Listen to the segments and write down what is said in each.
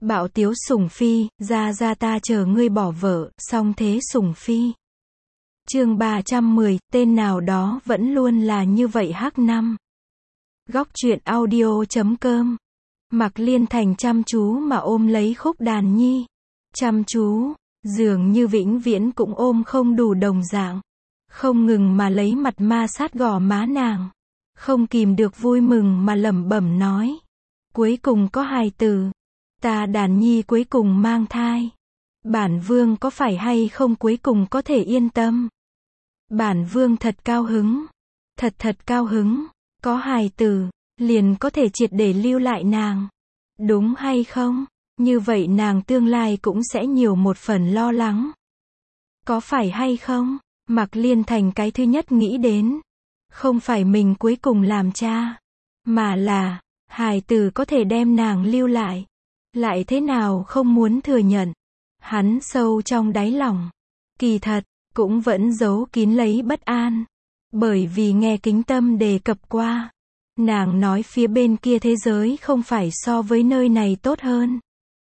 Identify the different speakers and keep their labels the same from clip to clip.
Speaker 1: Bạo tiếu sủng phi, ra ta chờ ngươi bỏ vợ, song thế sủng phi. Chương 310, tên nào đó vẫn luôn là như vậy hắc năm. Góc truyện audio.com. Mạc Liên Thành chăm chú mà ôm lấy Khúc Đàn Nhi. Chăm chú, dường như vĩnh viễn cũng ôm không đủ đồng dạng. Không ngừng mà lấy mặt ma sát gò má nàng. Không kìm được vui mừng mà lẩm bẩm nói. Cuối cùng có hài tử. Ta Đàn Nhi cuối cùng mang thai. Bản vương có phải hay không cuối cùng có thể yên tâm. Bản vương thật cao hứng. Thật cao hứng. Có hài tử, liền có thể triệt để lưu lại nàng. Đúng hay không? Như vậy nàng tương lai cũng sẽ nhiều một phần lo lắng. Có phải hay không? Mạc Liên Thành cái thứ nhất nghĩ đến. Không phải mình cuối cùng làm cha. Mà là, hài tử có thể đem nàng lưu lại. Lại thế nào không muốn thừa nhận. Hắn sâu trong đáy lòng. Kỳ thật, cũng vẫn giấu kín lấy bất an. Bởi vì nghe Kính Tâm đề cập qua. Nàng nói phía bên kia thế giới không phải so với nơi này tốt hơn.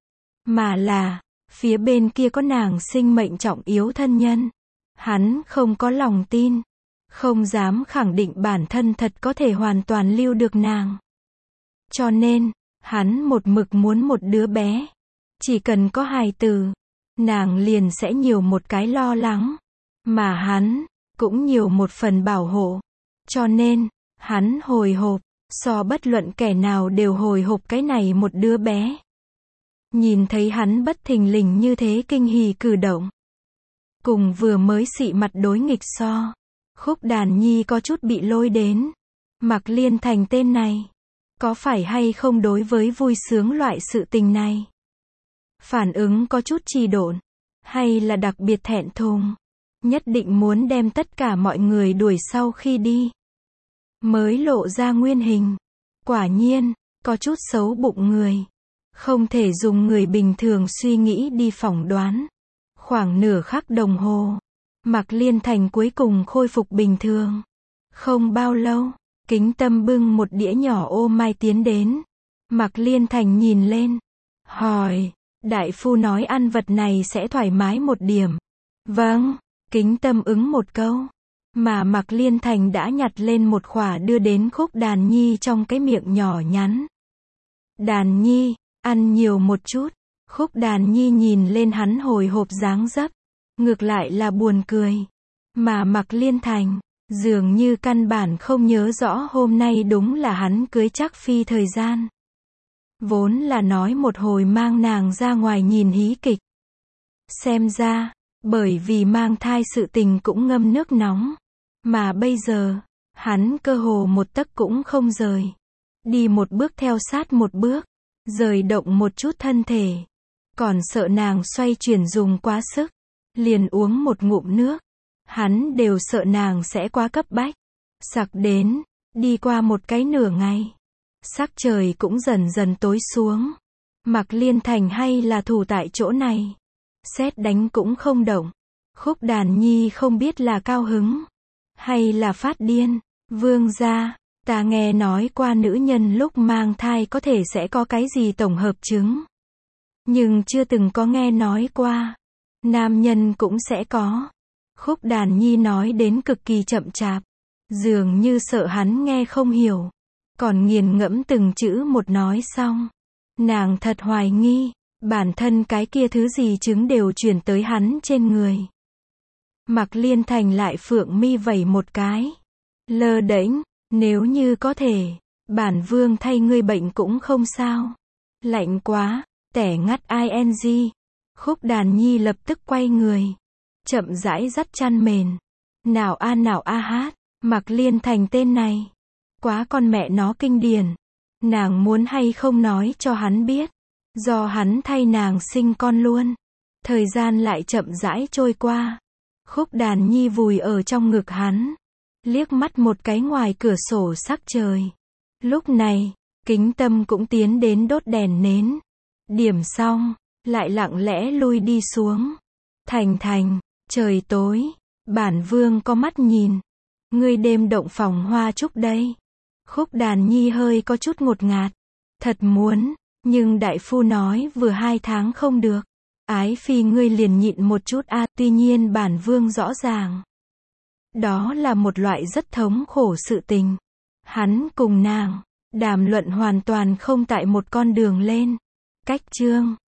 Speaker 1: Mà là, phía bên kia có nàng sinh mệnh trọng yếu thân nhân. Hắn không có lòng tin. Không dám khẳng định bản thân thật có thể hoàn toàn lưu được nàng. Cho nên, hắn một mực muốn một đứa bé. Chỉ cần có hài tử, nàng liền sẽ nhiều một cái lo lắng. Mà hắn, cũng nhiều một phần bảo hộ. Cho nên, hắn hồi hộp, so bất luận kẻ nào đều hồi hộp cái này một đứa bé. Nhìn thấy hắn bất thình lình như thế kinh hỉ cử động. Cùng vừa mới xị mặt đối nghịch so. Khúc Đàn Nhi có chút bị lôi đến. Mạc Liên Thành tên này. Có phải hay không đối với vui sướng loại sự tình này? Phản ứng có chút trì độn. Hay là đặc biệt thẹn thùng? Nhất định muốn đem tất cả mọi người đuổi sau khi đi. Mới lộ ra nguyên hình. Quả nhiên, có chút xấu bụng người. Không thể dùng người bình thường suy nghĩ đi phỏng đoán. Khoảng nửa khắc đồng hồ. Mạc Liên Thành cuối cùng khôi phục bình thường. Không bao lâu, Kính Tâm bưng một đĩa nhỏ ô mai tiến đến. Mạc Liên Thành nhìn lên. Hỏi, đại phu nói ăn vật này sẽ thoải mái một điểm. Vâng, Kính Tâm ứng một câu. Mà Mạc Liên Thành đã nhặt lên một khỏa đưa đến Khúc Đàn Nhi trong cái miệng nhỏ nhắn. Đàn Nhi, ăn nhiều một chút. Khúc Đàn Nhi nhìn lên hắn hồi hộp dáng dấp. Ngược lại là buồn cười. Mà Mạc Liên Thành, dường như căn bản không nhớ rõ hôm nay đúng là hắn cưới Trác Phi thời gian. Vốn là nói một hồi mang nàng ra ngoài nhìn hí kịch. Xem ra, bởi vì mang thai sự tình cũng ngâm nước nóng. Mà bây giờ, hắn cơ hồ một tấc cũng không rời. Đi một bước theo sát một bước. Rời động một chút thân thể. Còn sợ nàng xoay chuyển dùng quá sức. Liền uống một ngụm nước. Hắn đều sợ nàng sẽ quá cấp bách. Sặc đến, đi qua một cái nửa ngày. Sắc trời cũng dần dần tối xuống. Mạc Liên Thành hay là thủ tại chỗ này. Sét đánh cũng không động. Khúc Đàn Nhi không biết là cao hứng. Hay là phát điên. Vương gia, ta nghe nói qua nữ nhân lúc mang thai có thể sẽ có cái gì tổng hợp chứng. Nhưng chưa từng có nghe nói qua. Nam nhân cũng sẽ có. Khúc Đàn Nhi nói đến cực kỳ chậm chạp. Dường như sợ hắn nghe không hiểu. Còn nghiền ngẫm từng chữ một nói xong. Nàng thật hoài nghi. Bản thân cái kia thứ gì chứng đều chuyển tới hắn trên người. Mạc Liên Thành lại phượng mi vẩy một cái. Lơ đễnh, nếu như có thể, bản vương thay ngươi bệnh cũng không sao. Lạnh quá, tẻ ngắt ing. Khúc Đàn Nhi lập tức quay người. Chậm rãi dắt chăn mền. Nào a hát. Mạc Liên Thành tên này. Quá con mẹ nó kinh điển. Nàng muốn hay không nói cho hắn biết. Do hắn thay nàng sinh con luôn. Thời gian lại chậm rãi trôi qua. Khúc Đàn Nhi vùi ở trong ngực hắn. Liếc mắt một cái ngoài cửa sổ sắc trời. Lúc này, Kính Tâm cũng tiến đến đốt đèn nến. Điểm xong, lại lặng lẽ lui đi xuống. Thành, trời tối, bản vương có mắt nhìn. Ngươi đêm động phòng hoa trúc đây. Khúc Đàn Nhi hơi có chút ngột ngạt. Thật muốn, Nhưng đại phu nói vừa 2 tháng không được. Ái phi ngươi liền nhịn một chút a, tuy nhiên bản vương rõ ràng. Đó là một loại rất thống khổ sự tình. Hắn cùng nàng, đàm luận hoàn toàn không tại một con đường lên. Cách chương